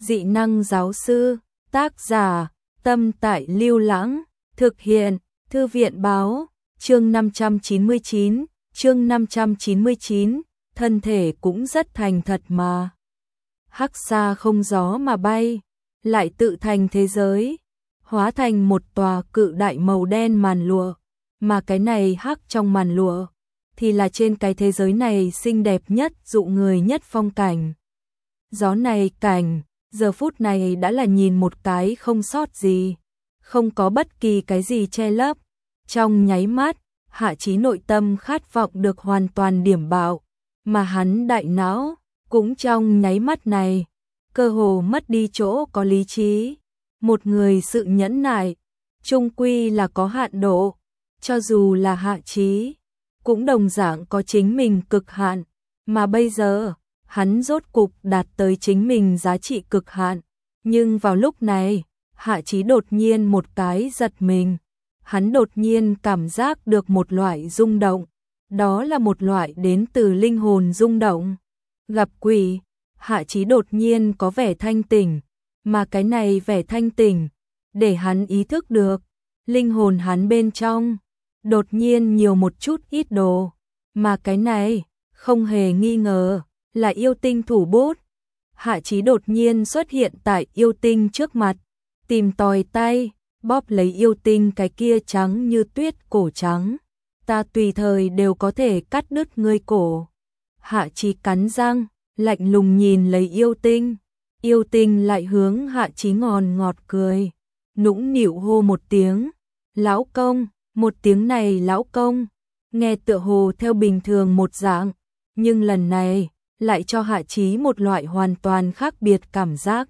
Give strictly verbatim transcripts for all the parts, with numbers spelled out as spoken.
Dị năng giáo sư, tác giả, Tâm Tại Lưu Lãng, thực hiện, Thư viện báo, chương năm trăm chín mươi chín, chương năm trăm chín mươi chín, thân thể cũng rất thành thật mà. Hắc xa không gió mà bay, lại tự thành thế giới, hóa thành một tòa cự đại màu đen màn lụa, mà cái này hắc trong màn lụa thì là trên cái thế giới này xinh đẹp nhất, dụ người nhất phong cảnh. Gió này cảnh, giờ phút này đã là nhìn một cái không sót gì, không có bất kỳ cái gì che lấp. Trong nháy mắt, Hạ Chí nội tâm khát vọng được hoàn toàn điểm bạo, mà hắn đại não cũng trong nháy mắt này, cơ hồ mất đi chỗ có lý trí. Một người sự nhẫn nại, chung quy là có hạn độ, cho dù là Hạ Chí, cũng đồng dạng có chính mình cực hạn, mà bây giờ, hắn rốt cục đạt tới chính mình giá trị cực hạn. Nhưng vào lúc này, Hạ Chí đột nhiên một cái giật mình, hắn đột nhiên cảm giác được một loại rung động, đó là một loại đến từ linh hồn rung động. Gặp quỷ, Hạ Chí đột nhiên có vẻ thanh tỉnh, mà cái này vẻ thanh tỉnh, để hắn ý thức được, linh hồn hắn bên trong, đột nhiên nhiều một chút ít đồ, mà cái này, không hề nghi ngờ, là yêu tinh thủ bút. Hạ Chí đột nhiên xuất hiện tại yêu tinh trước mặt, tìm tòi tay, bóp lấy yêu tinh cái kia trắng như tuyết cổ trắng. Ta tùy thời đều có thể cắt đứt ngươi cổ. Hạ Chí cắn răng, lạnh lùng nhìn lấy yêu tinh. Yêu tinh lại hướng Hạ Chí ngòn ngọt cười, nũng nịu hô một tiếng, lão công. Một tiếng này lão công, nghe tựa hồ theo bình thường một dạng, nhưng lần này lại cho Hạ Chí một loại hoàn toàn khác biệt cảm giác.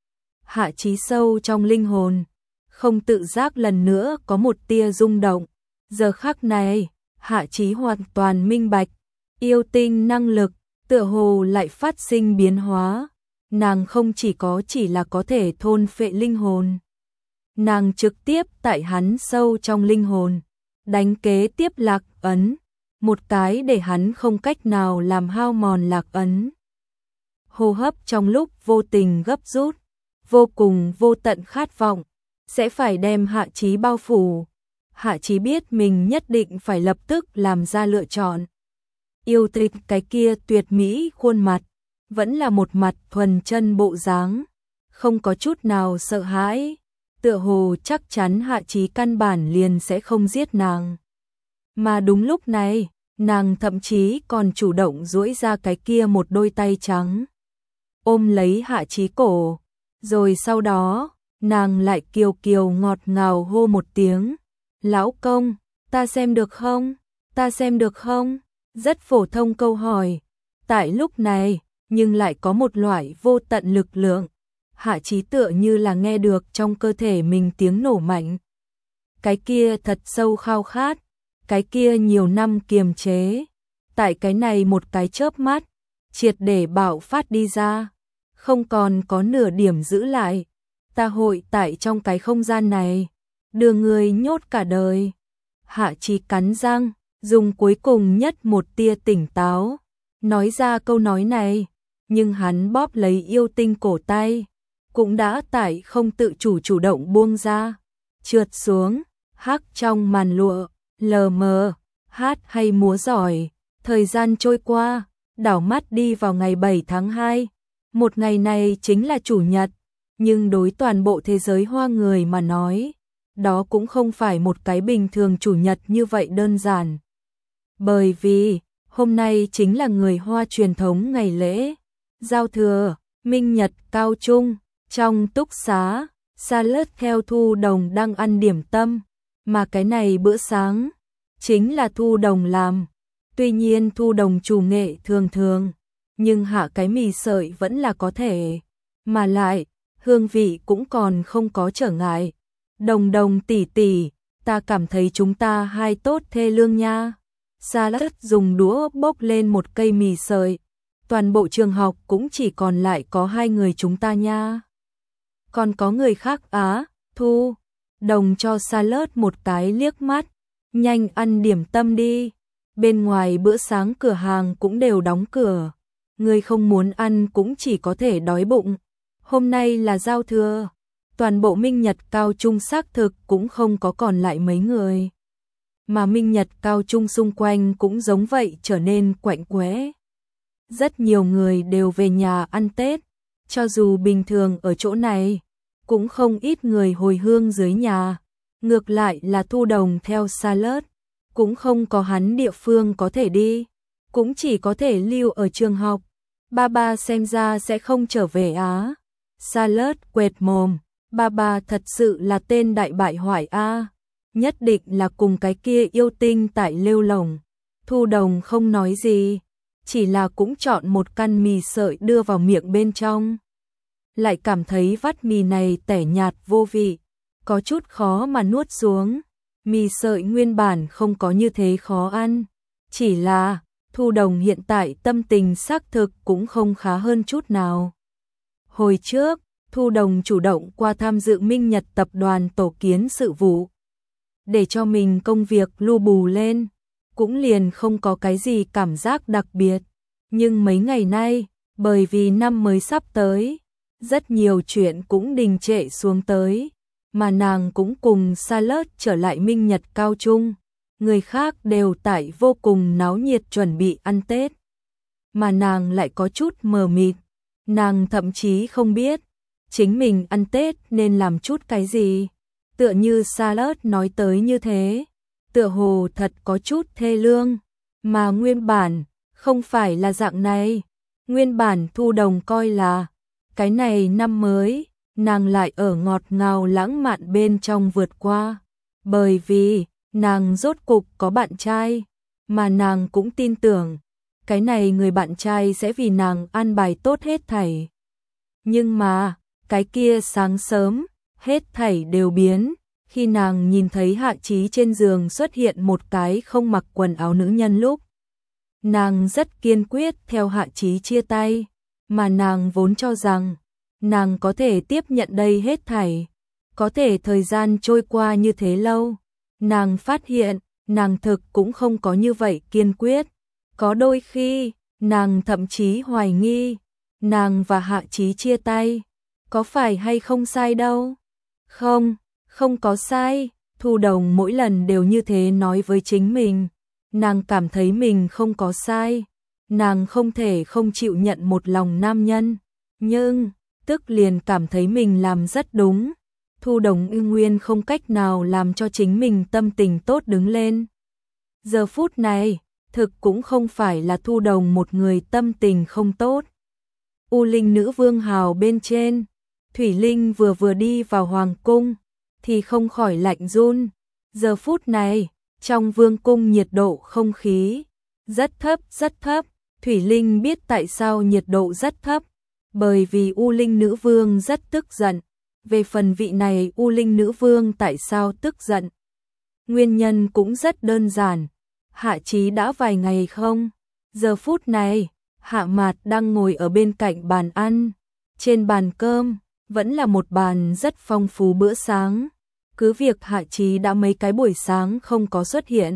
Hạ Chí sâu trong linh hồn, không tự giác lần nữa có một tia rung động. Giờ khắc này, Hạ Chí hoàn toàn minh bạch, yêu tinh năng lực, tựa hồ lại phát sinh biến hóa. Nàng không chỉ có chỉ là có thể thôn phệ linh hồn, nàng trực tiếp tại hắn sâu trong linh hồn, đánh kế tiếp lạc ấn, một cái để hắn không cách nào làm hao mòn lạc ấn. Hô hấp trong lúc vô tình gấp rút, vô cùng vô tận khát vọng, sẽ phải đem Hạ Chí bao phủ. Hạ Chí biết mình nhất định phải lập tức làm ra lựa chọn. Yêu tinh cái kia tuyệt mỹ khuôn mặt, vẫn là một mặt thuần chân bộ dáng, không có chút nào sợ hãi, tựa hồ chắc chắn Hạ Chí căn bản liền sẽ không giết nàng. Mà đúng lúc này, nàng thậm chí còn chủ động duỗi ra cái kia một đôi tay trắng, ôm lấy Hạ Chí cổ, rồi sau đó, nàng lại kiều kiều ngọt ngào hô một tiếng, lão công, ta xem được không, ta xem được không? Rất phổ thông câu hỏi, tại lúc này, nhưng lại có một loại vô tận lực lượng. Hạ Chí tựa như là nghe được trong cơ thể mình tiếng nổ mạnh. Cái kia thật sâu khao khát, cái kia nhiều năm kiềm chế, tại cái này một cái chớp mắt, triệt để bạo phát đi ra, không còn có nửa điểm giữ lại. Ta hội tại trong cái không gian này, đưa người nhốt cả đời. Hạ Chí cắn răng, dùng cuối cùng nhất một tia tỉnh táo, nói ra câu nói này, nhưng hắn bóp lấy yêu tinh cổ tay, cũng đã tại không tự chủ chủ động buông ra, trượt xuống, hắc trong màn lụa, lờ mờ, hát hay múa giỏi. Thời gian trôi qua, đảo mắt đi vào ngày bảy tháng hai, một ngày này chính là chủ nhật, nhưng đối toàn bộ thế giới hoa người mà nói, đó cũng không phải một cái bình thường chủ nhật như vậy đơn giản. Bởi vì, hôm nay chính là người hoa truyền thống ngày lễ, giao thừa, minh nhật cao trung. Trong túc xá, Salad theo Thu Đồng đang ăn điểm tâm, mà cái này bữa sáng, chính là Thu Đồng làm. Tuy nhiên Thu Đồng chủ nghệ thường thường, nhưng hạ cái mì sợi vẫn là có thể, mà lại, hương vị cũng còn không có trở ngại. Đồng Đồng tỷ tỷ, ta cảm thấy chúng ta hai tốt thê lương nha. Salad dùng đũa bốc lên một cây mì sợi, toàn bộ trường học cũng chỉ còn lại có hai người chúng ta nha. Còn có người khác á? Thu Đồng cho Salad một cái liếc mắt, nhanh ăn điểm tâm đi, bên ngoài bữa sáng cửa hàng cũng đều đóng cửa, người không muốn ăn cũng chỉ có thể đói bụng. Hôm nay là giao thừa, toàn bộ Minh Nhật Cao Trung xác thực cũng không có còn lại mấy người. Mà Minh Nhật Cao Trung xung quanh cũng giống vậy trở nên quạnh quẽ. Rất nhiều người đều về nhà ăn Tết, cho dù bình thường ở chỗ này, cũng không ít người hồi hương dưới nhà. Ngược lại là Thu Đồng theo Salad, cũng không có hắn địa phương có thể đi, cũng chỉ có thể lưu ở trường học. Ba ba xem ra sẽ không trở về á. Salad quệt mồm, ba ba thật sự là tên đại bại hoại a, nhất định là cùng cái kia yêu tinh tại lêu lồng. Thu Đồng không nói gì, chỉ là cũng chọn một căn mì sợi đưa vào miệng bên trong. Lại cảm thấy vắt mì này tẻ nhạt vô vị, có chút khó mà nuốt xuống. Mì sợi nguyên bản không có như thế khó ăn, chỉ là Thu Đồng hiện tại tâm tình xác thực cũng không khá hơn chút nào. Hồi trước, Thu Đồng chủ động qua tham dự Minh Nhật tập đoàn tổ kiến sự vụ, để cho mình công việc lu bù lên, cũng liền không có cái gì cảm giác đặc biệt. Nhưng mấy ngày nay, bởi vì năm mới sắp tới, rất nhiều chuyện cũng đình trệ xuống tới, mà nàng cũng cùng Salad trở lại Minh Nhật Cao Trung. Người khác đều tại vô cùng náo nhiệt chuẩn bị ăn Tết, mà nàng lại có chút mờ mịt. Nàng thậm chí không biết chính mình ăn Tết nên làm chút cái gì. Tựa như Salad nói tới như thế, tựa hồ thật có chút thê lương, mà nguyên bản không phải là dạng này. Nguyên bản Thu Đồng coi là cái này năm mới, nàng lại ở ngọt ngào lãng mạn bên trong vượt qua, bởi vì nàng rốt cục có bạn trai, mà nàng cũng tin tưởng cái này người bạn trai sẽ vì nàng an bài tốt hết thảy. Nhưng mà, cái kia sáng sớm, hết thảy đều biến, khi nàng nhìn thấy Hạ Chí trên giường xuất hiện một cái không mặc quần áo nữ nhân lúc. Nàng rất kiên quyết theo Hạ Chí chia tay, mà nàng vốn cho rằng nàng có thể tiếp nhận đây hết thảy. Có thể thời gian trôi qua như thế lâu, nàng phát hiện, nàng thực cũng không có như vậy kiên quyết. Có đôi khi, nàng thậm chí hoài nghi, nàng và Hạ Chí chia tay, có phải hay không sai đâu. Không, không có sai, Thu Đồng mỗi lần đều như thế nói với chính mình. Nàng cảm thấy mình không có sai, nàng không thể không chịu nhận một lòng nam nhân, nhưng tức liền cảm thấy mình làm rất đúng. Thu Đồng ư nguyên không cách nào làm cho chính mình tâm tình tốt đứng lên. Giờ phút này, thực cũng không phải là Thu Đồng một người tâm tình không tốt. U Linh Nữ Vương hào bên trên, Thủy Linh vừa vừa đi vào hoàng cung, thì không khỏi lạnh run. Giờ phút này, trong vương cung nhiệt độ không khí rất thấp rất thấp. Thủy Linh biết tại sao nhiệt độ rất thấp, bởi vì U Linh Nữ Vương rất tức giận. Về phần vị này U Linh Nữ Vương tại sao tức giận? Nguyên nhân cũng rất đơn giản. Hạ Chí đã vài ngày không. Giờ phút này, Hạ Mạt đang ngồi ở bên cạnh bàn ăn. Trên bàn cơm, vẫn là một bàn rất phong phú bữa sáng. Cứ việc Hạ Chí đã mấy cái buổi sáng không có xuất hiện.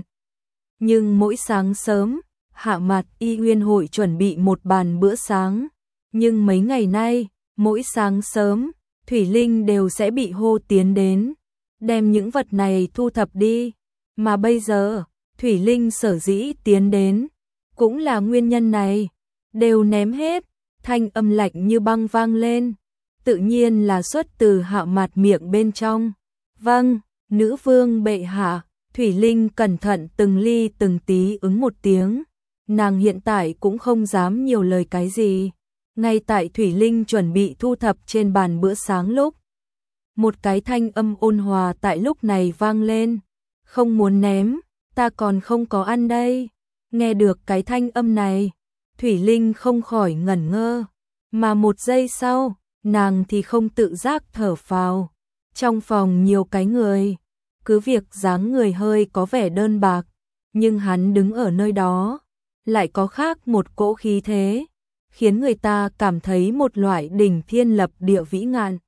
Nhưng mỗi sáng sớm, Hạ Mạt y nguyên hội chuẩn bị một bàn bữa sáng. Nhưng mấy ngày nay, mỗi sáng sớm, Thủy Linh đều sẽ bị hô tiến đến, đem những vật này thu thập đi. Mà bây giờ, Thủy Linh sở dĩ tiến đến, cũng là nguyên nhân này, đều ném hết. Thanh âm lạnh như băng vang lên, tự nhiên là xuất từ Hạ Mạt miệng bên trong. Vâng, nữ vương bệ hạ. Thủy Linh cẩn thận từng ly từng tí ứng một tiếng. Nàng hiện tại cũng không dám nhiều lời cái gì. Ngay tại Thủy Linh chuẩn bị thu thập trên bàn bữa sáng lúc, một cái thanh âm ôn hòa tại lúc này vang lên. Không muốn ném, ta còn không có ăn đây. Nghe được cái thanh âm này, Thủy Linh không khỏi ngẩn ngơ, mà một giây sau, nàng thì không tự giác thở phào. Trong phòng nhiều cái người, cứ việc dáng người hơi có vẻ đơn bạc, nhưng hắn đứng ở nơi đó, lại có khác một cỗ khí thế, khiến người ta cảm thấy một loại đỉnh thiên lập địa vĩ ngạn.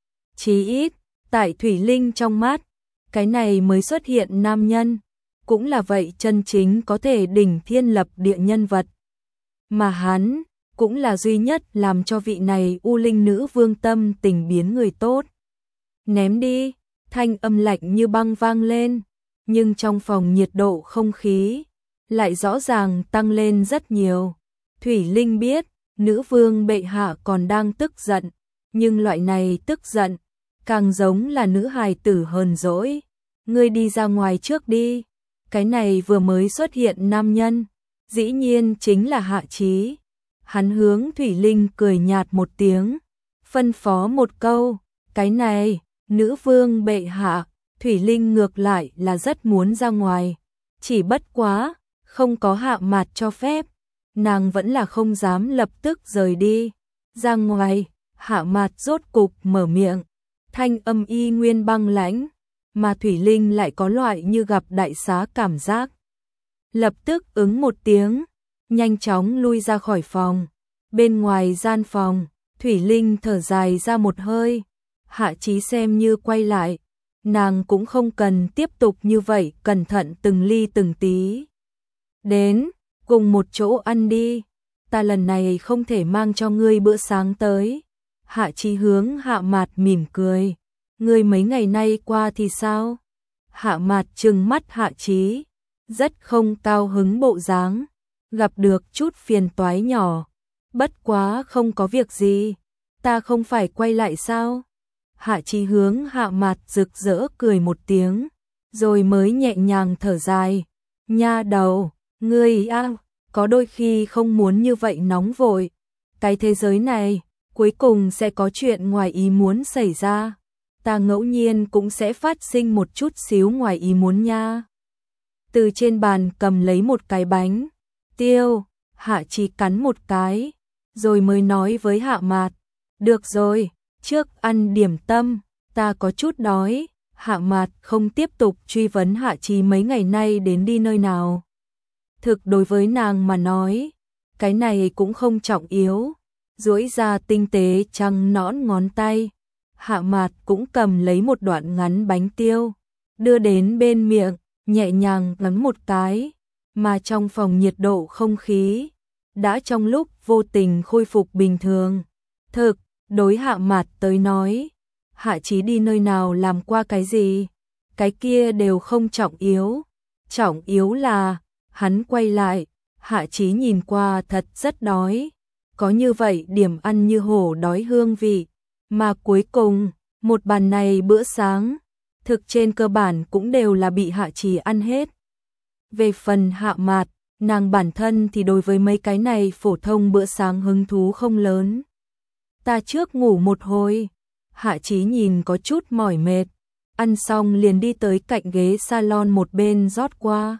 Chí ít, tại Thủy Linh trong mắt, cái này mới xuất hiện nam nhân, cũng là vậy chân chính có thể đỉnh thiên lập địa nhân vật. Mà hắn, cũng là duy nhất làm cho vị này U Linh nữ vương tâm tình biến người tốt. Ném đi, thanh âm lạnh như băng vang lên, nhưng trong phòng nhiệt độ không khí lại rõ ràng tăng lên rất nhiều. Thủy Linh biết, nữ vương bệ hạ còn đang tức giận, nhưng loại này tức giận càng giống là nữ hài tử hờn dỗi. Ngươi đi ra ngoài trước đi. Cái này vừa mới xuất hiện nam nhân, dĩ nhiên chính là Hạ Chí. Hắn hướng Thủy Linh cười nhạt một tiếng, phân phó một câu, cái này, nữ vương bệ hạ. Thủy Linh ngược lại là rất muốn ra ngoài, chỉ bất quá, không có Hạ Mạt cho phép, nàng vẫn là không dám lập tức rời đi. Ra ngoài, Hạ Mạt rốt cục mở miệng, thanh âm y nguyên băng lãnh, mà Thủy Linh lại có loại như gặp đại xá cảm giác. Lập tức ứng một tiếng, nhanh chóng lui ra khỏi phòng. Bên ngoài gian phòng, Thủy Linh thở dài ra một hơi. Hạ Chí xem như quay lại, nàng cũng không cần tiếp tục như vậy, cẩn thận từng ly từng tí. Đến, cùng một chỗ ăn đi, ta lần này không thể mang cho ngươi bữa sáng tới. Hạ Chí hướng Hạ Mạt mỉm cười, ngươi mấy ngày nay qua thì sao? Hạ Mạt trừng mắt Hạ Chí, rất không cao hứng bộ dáng, gặp được chút phiền toái nhỏ, bất quá không có việc gì, ta không phải quay lại sao? Hạ Chí hướng Hạ Mạt rực rỡ cười một tiếng, rồi mới nhẹ nhàng thở dài, nha đầu, ngươi a, có đôi khi không muốn như vậy nóng vội, cái thế giới này cuối cùng sẽ có chuyện ngoài ý muốn xảy ra, ta ngẫu nhiên cũng sẽ phát sinh một chút xíu ngoài ý muốn nha. Từ trên bàn cầm lấy một cái bánh tiêu, Hạ Chí cắn một cái, rồi mới nói với Hạ Mạt, được rồi, trước ăn điểm tâm, ta có chút đói. Hạ Mạt không tiếp tục truy vấn Hạ Chí mấy ngày nay đến đi nơi nào. Thực đối với nàng mà nói, cái này cũng không trọng yếu. Duỗi ra tinh tế trăng nõn ngón tay, Hạ Mạt cũng cầm lấy một đoạn ngắn bánh tiêu, đưa đến bên miệng, nhẹ nhàng ngắn một cái, mà trong phòng nhiệt độ không khí đã trong lúc vô tình khôi phục bình thường. Thực, đối Hạ Mạt tới nói, Hạ Chí đi nơi nào làm qua cái gì, cái kia đều không trọng yếu. Trọng yếu là, hắn quay lại, Hạ Chí nhìn qua thật rất đói, có như vậy điểm ăn như hổ đói hương vị, mà cuối cùng, một bàn này bữa sáng, thực trên cơ bản cũng đều là bị Hạ Chí ăn hết. Về phần Hạ Mạt, nàng bản thân thì đối với mấy cái này phổ thông bữa sáng hứng thú không lớn. Ta trước ngủ một hồi. Hạ Chí nhìn có chút mỏi mệt, ăn xong liền đi tới cạnh ghế salon một bên rót qua.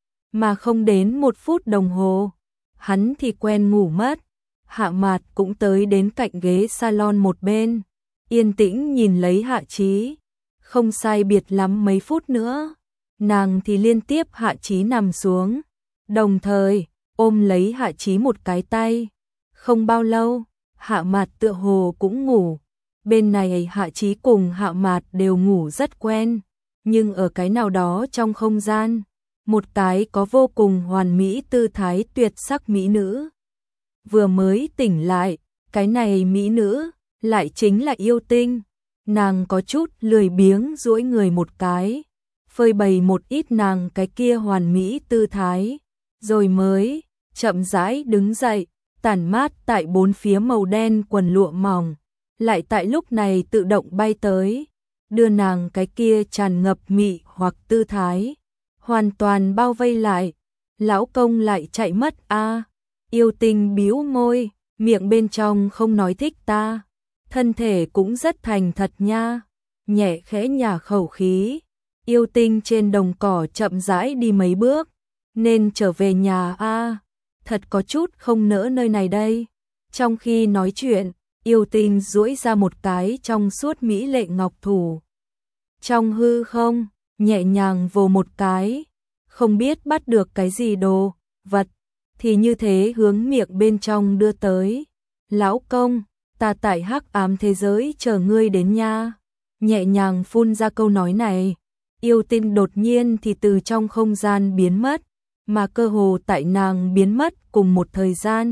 Mà không đến một phút đồng hồ, hắn thì quen ngủ mất. Hạ Mạt cũng tới đến cạnh ghế salon một bên, yên tĩnh nhìn lấy Hạ Chí. Không sai biệt lắm mấy phút nữa, nàng thì liên tiếp Hạ Chí nằm xuống, đồng thời ôm lấy Hạ Chí một cái tay. Không bao lâu, Hạ Mạt tựa hồ cũng ngủ. Bên này Hạ Chí cùng Hạ Mạt đều ngủ rất quen, nhưng ở cái nào đó trong không gian, một cái có vô cùng hoàn mỹ tư thái tuyệt sắc mỹ nữ vừa mới tỉnh lại, cái này mỹ nữ lại chính là Yêu Tinh. Nàng có chút lười biếng duỗi người một cái, phơi bày một ít nàng cái kia hoàn mỹ tư thái, rồi mới chậm rãi đứng dậy, tản mát tại bốn phía màu đen quần lụa mỏng, lại tại lúc này tự động bay tới, đưa nàng cái kia tràn ngập mị hoặc tư thái hoàn toàn bao vây lại. Lão công lại chạy mất a. À, Yêu Tinh bĩu môi, miệng bên trong không nói thích ta, thân thể cũng rất thành thật nha. Nhẹ khẽ nhả khẩu khí, Yêu Tinh trên đồng cỏ chậm rãi đi mấy bước, nên trở về nhà a. À, thật có chút không nỡ nơi này đây. Trong khi nói chuyện, Yêu Tinh duỗi ra một cái trong suốt mỹ lệ ngọc thủ. Trong hư không, nhẹ nhàng vồ một cái, không biết bắt được cái gì đồ vật, thì như thế hướng miệng bên trong đưa tới. Lão công, ta tại hắc ám thế giới chờ ngươi đến nha. Nhẹ nhàng phun ra câu nói này, Yêu Tinh đột nhiên thì từ trong không gian biến mất, mà cơ hồ tại nàng biến mất cùng một thời gian,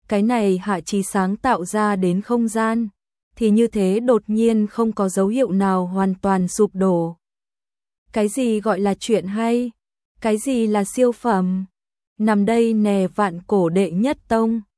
cái này Hạ Chí sáng tạo ra đến không gian, thì như thế đột nhiên không có dấu hiệu nào hoàn toàn sụp đổ. Cái gì gọi là chuyện hay? Cái gì là siêu phẩm? Nằm đây nè vạn cổ đệ nhất tông.